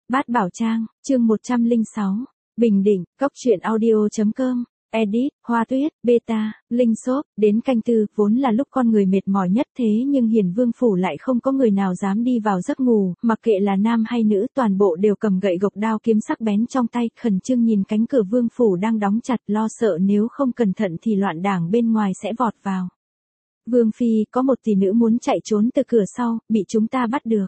Bát Bảo Trang, chương 106. Bình Định, Cốc truyện audio.com, edit, Hoa Tuyết, beta, Linh Shop, đến canh tư, vốn là lúc con người mệt mỏi nhất thế nhưng Hiền Vương phủ lại không có người nào dám đi vào giấc ngủ, mặc kệ là nam hay nữ, toàn bộ đều cầm gậy gộc đao kiếm sắc bén trong tay, khẩn trương nhìn cánh cửa vương phủ đang đóng chặt, lo sợ nếu không cẩn thận thì loạn đảng bên ngoài sẽ vọt vào. Vương phi, có một tỷ nữ muốn chạy trốn từ cửa sau, bị chúng ta bắt được.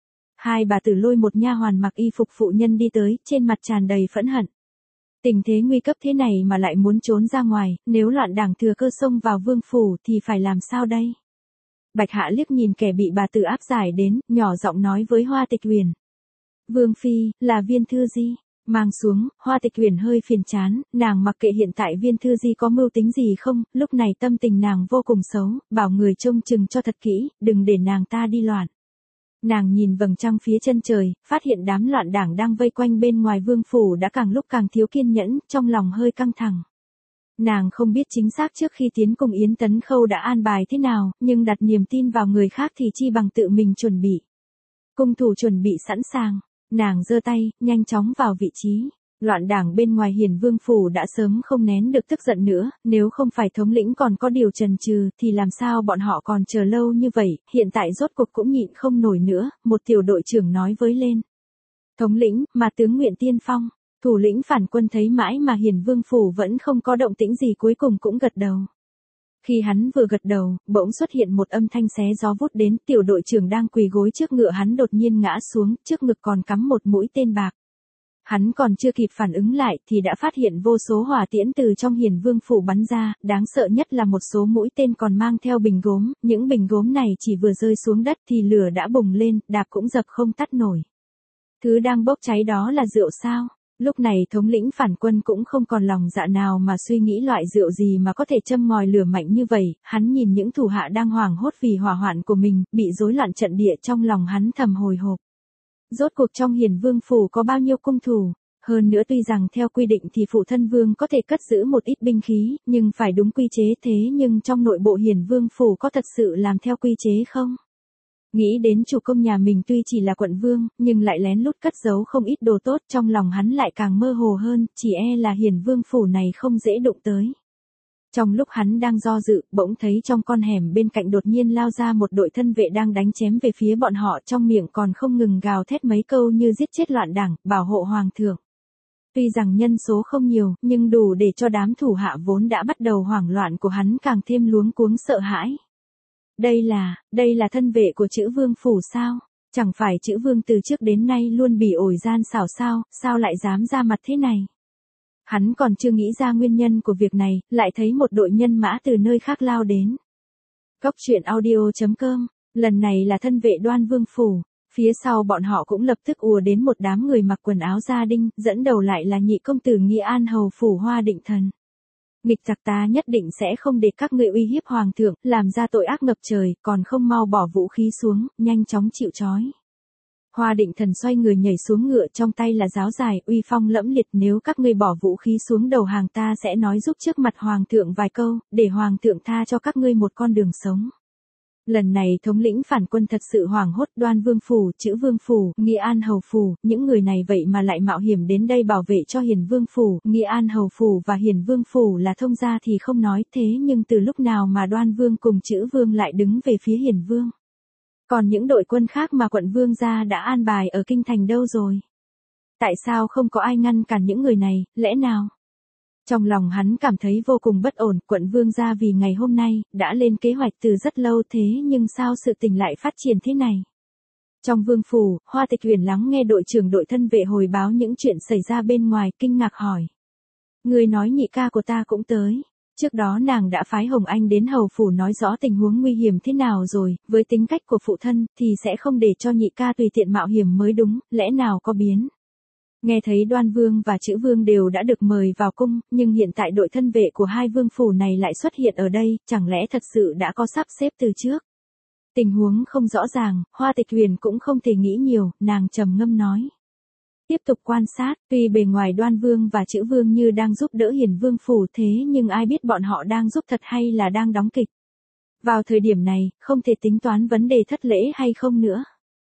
Hai bà tử lôi một nha hoàn mặc y phục phụ nhân đi tới, trên mặt tràn đầy phẫn hận. Tình thế nguy cấp thế này mà lại muốn trốn ra ngoài, nếu loạn đảng thừa cơ xông vào vương phủ thì phải làm sao đây? Bạch Hạ liếc nhìn kẻ bị bà tử áp giải đến, nhỏ giọng nói với Hoa Tịch Uyển. Vương phi, là Viên Thư Di. Mang xuống, Hoa Tịch Uyển hơi phiền chán, nàng mặc kệ hiện tại Viên Thư Di có mưu tính gì không, lúc này tâm tình nàng vô cùng xấu, bảo người trông chừng cho thật kỹ, đừng để nàng ta đi loạn. Nàng nhìn vầng trăng phía chân trời, phát hiện đám loạn đảng đang vây quanh bên ngoài vương phủ đã càng lúc càng thiếu kiên nhẫn, trong lòng hơi căng thẳng. Nàng không biết chính xác trước khi tiến cung Yến Tấn Khâu đã an bài thế nào, nhưng đặt niềm tin vào người khác thì chi bằng tự mình chuẩn bị. Cung thủ chuẩn bị sẵn sàng, nàng giơ tay, nhanh chóng vào vị trí. Loạn đảng bên ngoài Hiền Vương phủ đã sớm không nén được tức giận nữa, nếu không phải thống lĩnh còn có điều chần chừ thì làm sao bọn họ còn chờ lâu như vậy, hiện tại rốt cuộc cũng nhịn không nổi nữa, một tiểu đội trưởng nói với lên. Thống lĩnh, mà tướng Nguyện Tiên Phong, thủ lĩnh phản quân thấy mãi mà Hiền Vương phủ vẫn không có động tĩnh gì cuối cùng cũng gật đầu. Khi hắn vừa gật đầu, bỗng xuất hiện một âm thanh xé gió vút đến, tiểu đội trưởng đang quỳ gối trước ngựa hắn đột nhiên ngã xuống, trước ngực còn cắm một mũi tên bạc. Hắn còn chưa kịp phản ứng lại thì đã phát hiện vô số hỏa tiễn từ trong Hiền Vương phủ bắn ra, đáng sợ nhất là một số mũi tên còn mang theo bình gốm, những bình gốm này chỉ vừa rơi xuống đất thì lửa đã bùng lên, đạp cũng dập không tắt nổi. Thứ đang bốc cháy đó là rượu sao? Lúc này thống lĩnh phản quân cũng không còn lòng dạ nào mà suy nghĩ loại rượu gì mà có thể châm ngòi lửa mạnh như vậy, hắn nhìn những thủ hạ đang hoảng hốt vì hỏa hoạn của mình, bị rối loạn trận địa trong lòng hắn thầm hồi hộp. Rốt cuộc trong Hiền Vương phủ có bao nhiêu cung thủ, hơn nữa tuy rằng theo quy định thì phụ thân vương có thể cất giữ một ít binh khí, nhưng phải đúng quy chế thế nhưng trong nội bộ Hiền Vương phủ có thật sự làm theo quy chế không? Nghĩ đến chủ công nhà mình tuy chỉ là quận vương, nhưng lại lén lút cất giấu không ít đồ tốt, trong lòng hắn lại càng mơ hồ hơn, chỉ e là Hiền Vương phủ này không dễ đụng tới. Trong lúc hắn đang do dự, bỗng thấy trong con hẻm bên cạnh đột nhiên lao ra một đội thân vệ đang đánh chém về phía bọn họ, trong miệng còn không ngừng gào thét mấy câu như giết chết loạn đảng, bảo hộ hoàng thượng. Tuy rằng nhân số không nhiều, nhưng đủ để cho đám thủ hạ vốn đã bắt đầu hoảng loạn của hắn càng thêm luống cuống sợ hãi. Đây là thân vệ của chữ vương phủ sao? Chẳng phải chữ vương từ trước đến nay luôn bị ổi gian xảo sao lại dám ra mặt thế này? Hắn còn chưa nghĩ ra nguyên nhân của việc này, lại thấy một đội nhân mã từ nơi khác lao đến. Cốc truyện audio.com, lần này là thân vệ Đoan Vương phủ, phía sau bọn họ cũng lập tức ùa đến một đám người mặc quần áo gia đinh, dẫn đầu lại là nhị công tử Nghi An hầu phủ Hoa Định Thần. Nghịch tặc ta nhất định sẽ không để các ngươi uy hiếp hoàng thượng, làm ra tội ác ngập trời, còn không mau bỏ vũ khí xuống, nhanh chóng chịu trói. Hoa Định Thần xoay người nhảy xuống ngựa, trong tay là giáo dài, uy phong lẫm liệt, nếu các ngươi bỏ vũ khí xuống đầu hàng ta sẽ nói giúp trước mặt hoàng thượng vài câu, để hoàng thượng tha cho các ngươi một con đường sống. Lần này thống lĩnh phản quân thật sự hoảng hốt, Đoan Vương phủ, chữ Vương phủ, Nghi An hầu phủ, những người này vậy mà lại mạo hiểm đến đây bảo vệ cho Hiền Vương phủ, Nghi An hầu phủ và Hiền Vương phủ là thông gia thì không nói, thế nhưng từ lúc nào mà Đoan Vương cùng chữ Vương lại đứng về phía Hiền Vương? Còn những đội quân khác mà quận vương gia đã an bài ở kinh thành đâu rồi? Tại sao không có ai ngăn cản những người này, lẽ nào? Trong lòng hắn cảm thấy vô cùng bất ổn, quận vương gia vì ngày hôm nay, đã lên kế hoạch từ rất lâu thế nhưng sao sự tình lại phát triển thế này? Trong vương phủ, Hoa Tịch Uyển lắng nghe đội trưởng đội thân vệ hồi báo những chuyện xảy ra bên ngoài, kinh ngạc hỏi. Người nói nhị ca của ta cũng tới. Trước đó nàng đã phái Hồng Anh đến hầu phủ nói rõ tình huống nguy hiểm thế nào rồi, với tính cách của phụ thân, thì sẽ không để cho nhị ca tùy tiện mạo hiểm mới đúng, lẽ nào có biến. Nghe thấy Đoan Vương và chữ Vương đều đã được mời vào cung, nhưng hiện tại đội thân vệ của hai vương phủ này lại xuất hiện ở đây, chẳng lẽ thật sự đã có sắp xếp từ trước. Tình huống không rõ ràng, Hoa Tịch Uyển cũng không thể nghĩ nhiều, nàng trầm ngâm nói. Tiếp tục quan sát, tuy bề ngoài Đoan Vương và chữ Vương như đang giúp đỡ Hiền Vương phủ thế nhưng ai biết bọn họ đang giúp thật hay là đang đóng kịch. Vào thời điểm này, không thể tính toán vấn đề thất lễ hay không nữa.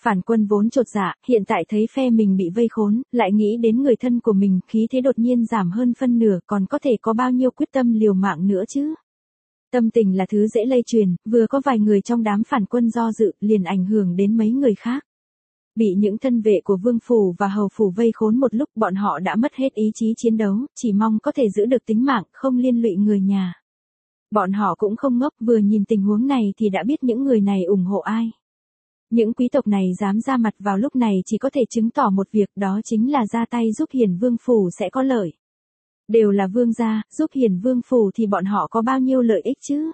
Phản Quân vốn chột dạ, hiện tại thấy phe mình bị vây khốn, lại nghĩ đến người thân của mình, khí thế đột nhiên giảm hơn phân nửa, còn có thể có bao nhiêu quyết tâm liều mạng nữa chứ. Tâm tình là thứ dễ lây truyền, vừa có vài người trong đám Phản Quân do dự, liền ảnh hưởng đến mấy người khác. Bị những thân vệ của Vương Phủ và Hầu Phủ vây khốn một lúc, bọn họ đã mất hết ý chí chiến đấu, chỉ mong có thể giữ được tính mạng, không liên lụy người nhà. Bọn họ cũng không ngốc, vừa nhìn tình huống này thì đã biết những người này ủng hộ ai. Những quý tộc này dám ra mặt vào lúc này chỉ có thể chứng tỏ một việc, đó chính là ra tay giúp Hiền Vương Phủ sẽ có lợi. Đều là vương gia, giúp Hiền Vương Phủ thì bọn họ có bao nhiêu lợi ích chứ?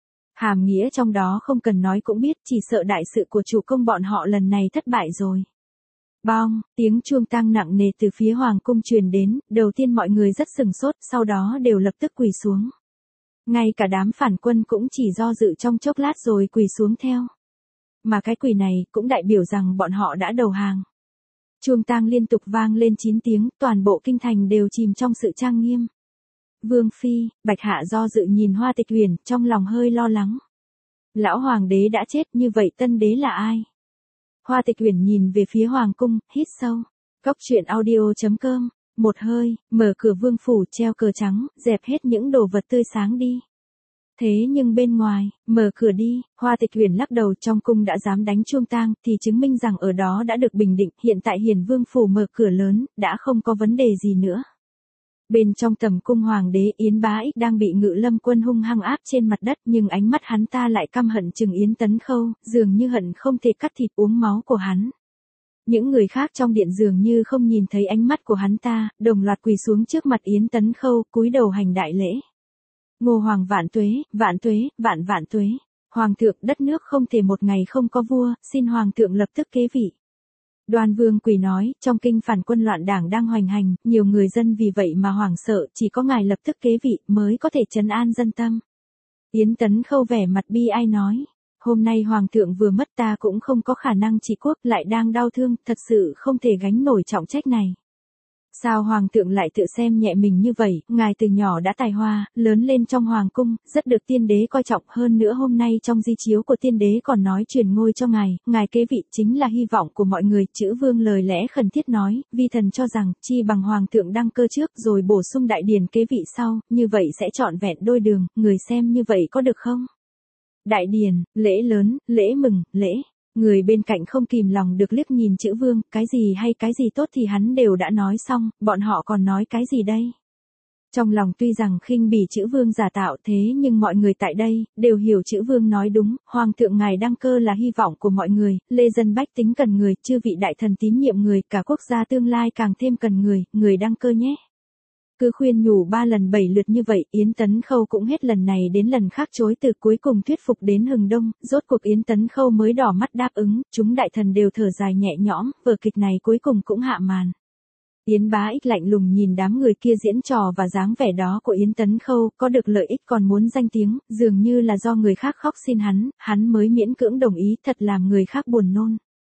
Hàm nghĩa trong đó không cần nói cũng biết, chỉ sợ đại sự của chủ công bọn họ lần này thất bại rồi. Bong, tiếng chuông tang nặng nề từ phía hoàng cung truyền đến, đầu tiên mọi người rất sừng sốt, sau đó đều lập tức quỳ xuống. Ngay cả đám Phản Quân cũng chỉ do dự trong chốc lát rồi quỳ xuống theo. Mà cái quỳ này cũng đại biểu rằng bọn họ đã đầu hàng. Chuông tang liên tục vang lên 9 tiếng, toàn bộ kinh thành đều chìm trong sự trang nghiêm. Vương Phi, Bạch Hạ do dự nhìn Hoa Tịch Uyển, trong lòng hơi lo lắng. Lão Hoàng đế đã chết, như vậy tân đế là ai? Hoa Tịch Uyển nhìn về phía Hoàng cung, hít sâu. Cốc truyện audio.com, một hơi, mở cửa Vương Phủ treo cờ trắng, dẹp hết những đồ vật tươi sáng đi. Thế nhưng bên ngoài, mở cửa đi, Hoa Tịch Uyển lắc đầu, trong cung đã dám đánh chuông tang, thì chứng minh rằng ở đó đã được bình định, hiện tại Hiền Vương Phủ mở cửa lớn, đã không có vấn đề gì nữa. Bên trong tầm cung hoàng đế, Yến Bá Ích đang bị Ngự Lâm Quân hung hăng áp trên mặt đất, nhưng ánh mắt hắn ta lại căm hận chừng Yến Tấn Khâu, dường như hận không thể cắt thịt uống máu của hắn. Những người khác trong điện dường như không nhìn thấy ánh mắt của hắn ta, đồng loạt quỳ xuống trước mặt Yến Tấn Khâu, cúi đầu hành đại lễ. Ngô Hoàng vạn tuế, vạn tuế, vạn vạn tuế. Hoàng thượng, đất nước không thể một ngày không có vua, xin Hoàng thượng lập tức kế vị. Đoan Vương quỳ nói, trong kinh Phản Quân loạn đảng đang hoành hành, nhiều người dân vì vậy mà hoảng sợ, chỉ có ngài lập tức kế vị mới có thể trấn an dân tâm. Yến Tấn Khâu vẻ mặt bi ai nói, hôm nay Hoàng thượng vừa mất, ta cũng không có khả năng trị quốc, lại đang đau thương, thật sự không thể gánh nổi trọng trách này. Sao Hoàng thượng lại tự xem nhẹ mình như vậy, ngài từ nhỏ đã tài hoa, lớn lên trong Hoàng cung, rất được tiên đế coi trọng, hơn nữa hôm nay trong di chiếu của tiên đế còn nói truyền ngôi cho ngài kế vị chính là hy vọng của mọi người. Chữ Vương lời lẽ khẩn thiết nói, vi thần cho rằng, chi bằng Hoàng thượng đăng cơ trước rồi bổ sung đại điển kế vị sau, như vậy sẽ trọn vẹn đôi đường, người xem như vậy có được không? Đại điển, lễ lớn, lễ mừng, lễ. Người bên cạnh không kìm lòng được liếc nhìn Chữ Vương, cái gì hay cái gì tốt thì hắn đều đã nói xong, bọn họ còn nói cái gì đây? Trong lòng tuy rằng khinh bỉ Chữ Vương giả tạo, thế nhưng mọi người tại đây đều hiểu Chữ Vương nói đúng, Hoàng thượng ngài đăng cơ là hy vọng của mọi người, lê dân bách tính cần người, chư vị đại thần tín nhiệm người, cả quốc gia tương lai càng thêm cần người đăng cơ nhé. Cứ khuyên nhủ 3 lần 7 lượt như vậy, Yến Tấn Khâu cũng hết lần này đến lần khác chối từ, cuối cùng thuyết phục đến hừng đông, rốt cuộc Yến Tấn Khâu mới đỏ mắt đáp ứng, chúng đại thần đều thở dài nhẹ nhõm, vở kịch này cuối cùng cũng hạ màn. Yến Bá Ích lạnh lùng nhìn đám người kia diễn trò và dáng vẻ đó của Yến Tấn Khâu, có được lợi ích còn muốn danh tiếng, dường như là do người khác khóc xin hắn mới miễn cưỡng đồng ý, thật làm người khác buồn nôn.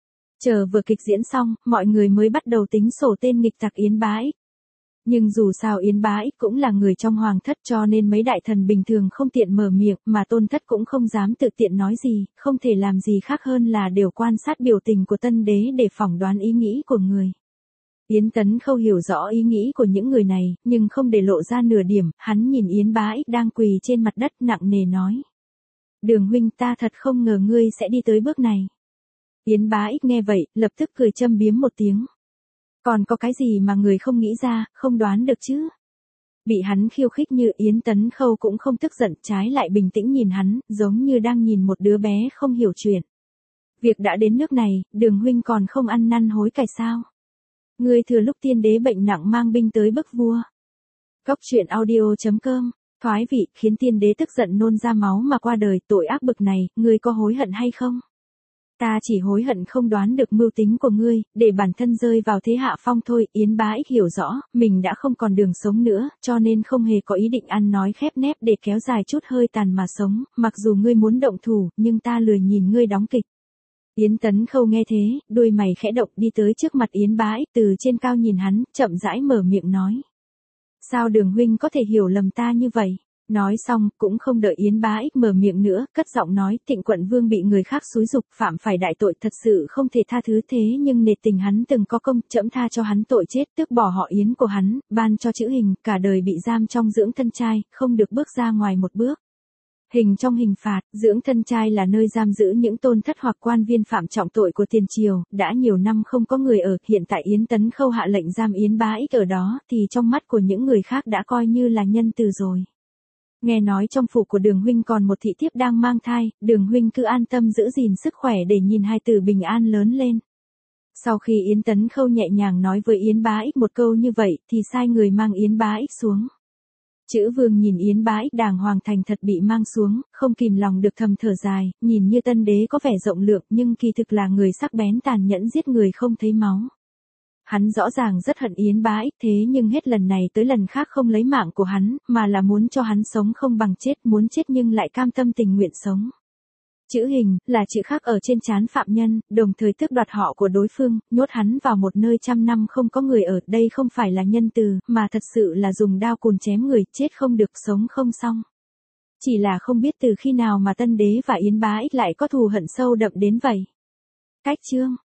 Chờ vở kịch diễn xong, mọi người mới bắt đầu tính sổ tên nghịch tặc Yến Bá Ích. Nhưng dù sao Yến Bá Ích cũng là người trong hoàng thất, cho nên mấy đại thần bình thường không tiện mở miệng, mà Tôn Thất cũng không dám tự tiện nói gì, không thể làm gì khác hơn là đều quan sát biểu tình của tân đế để phỏng đoán ý nghĩ của người. Yến Tấn Khâu hiểu rõ ý nghĩ của những người này, nhưng không để lộ ra nửa điểm, hắn nhìn Yến Bá Ích đang quỳ trên mặt đất nặng nề nói. Đường huynh, ta thật không ngờ ngươi sẽ đi tới bước này. Yến Bá Ích nghe vậy, lập tức cười châm biếm một tiếng. Còn có cái gì mà người không nghĩ ra, không đoán được chứ? Bị hắn khiêu khích như Yến Tấn Khâu cũng không tức giận, trái lại bình tĩnh nhìn hắn, giống như đang nhìn một đứa bé không hiểu chuyện. Việc đã đến nước này, Đường huynh còn không ăn năn hối cải sao? Ngươi thừa lúc tiên đế bệnh nặng mang binh tới bức vua. Cốc truyện audio.com, thoái vị khiến tiên đế tức giận nôn ra máu mà qua đời, tội ác bực này, ngươi có hối hận hay không? Ta chỉ hối hận không đoán được mưu tính của ngươi, để bản thân rơi vào thế hạ phong thôi. Yến Bá Ích hiểu rõ, mình đã không còn đường sống nữa, cho nên không hề có ý định ăn nói khép nép để kéo dài chút hơi tàn mà sống, mặc dù ngươi muốn động thủ, nhưng ta lười nhìn ngươi đóng kịch. Yến Tấn Khâu nghe thế, đôi mày khẽ động, đi tới trước mặt Yến Bá Ích, từ trên cao nhìn hắn, chậm rãi mở miệng nói. Sao Đường huynh có thể hiểu lầm ta như vậy? Nói xong, cũng không đợi Yến Bá Ích mở miệng nữa, cất giọng nói, Thịnh Quận Vương bị người khác xúi giục, phạm phải đại tội thật sự không thể tha thứ, thế nhưng nể tình hắn từng có công, trẫm tha cho hắn tội chết, tước bỏ họ Yến của hắn, ban cho chữ Hình, cả đời bị giam trong dưỡng thân trai, không được bước ra ngoài một bước. Hình trong hình phạt, dưỡng thân trai là nơi giam giữ những tôn thất hoặc quan viên phạm trọng tội của tiền triều, đã nhiều năm không có người ở, hiện tại Yến Tấn Khâu hạ lệnh giam Yến Bá Ích ở đó, thì trong mắt của những người khác đã coi như là nhân từ rồi. Nghe nói trong phủ của Đường huynh còn một thị thiếp đang mang thai, Đường huynh cứ an tâm giữ gìn sức khỏe để nhìn hai tử bình an lớn lên. Sau khi Yến Tấn Khâu nhẹ nhàng nói với Yến Bá Ích một câu như vậy, thì sai người mang Yến Bá Ích xuống. Chữ Vương nhìn Yến Bá Ích đàng hoàng thành thật bị mang xuống, không kìm lòng được thầm thở dài, nhìn như tân đế có vẻ rộng lượng nhưng kỳ thực là người sắc bén tàn nhẫn giết người không thấy máu. Hắn rõ ràng rất hận Yến Bá Ích, thế nhưng hết lần này tới lần khác không lấy mạng của hắn, mà là muốn cho hắn sống không bằng chết, muốn chết nhưng lại cam tâm tình nguyện sống. Chữ Hình, là chữ khắc ở trên trán phạm nhân, đồng thời tước đoạt họ của đối phương, nhốt hắn vào một nơi trăm năm không có người ở, đây không phải là nhân từ, mà thật sự là dùng đao cùn chém người, chết không được sống không xong. Chỉ là không biết từ khi nào mà tân đế và Yến Bá Ích lại có thù hận sâu đậm đến vậy. Cách chương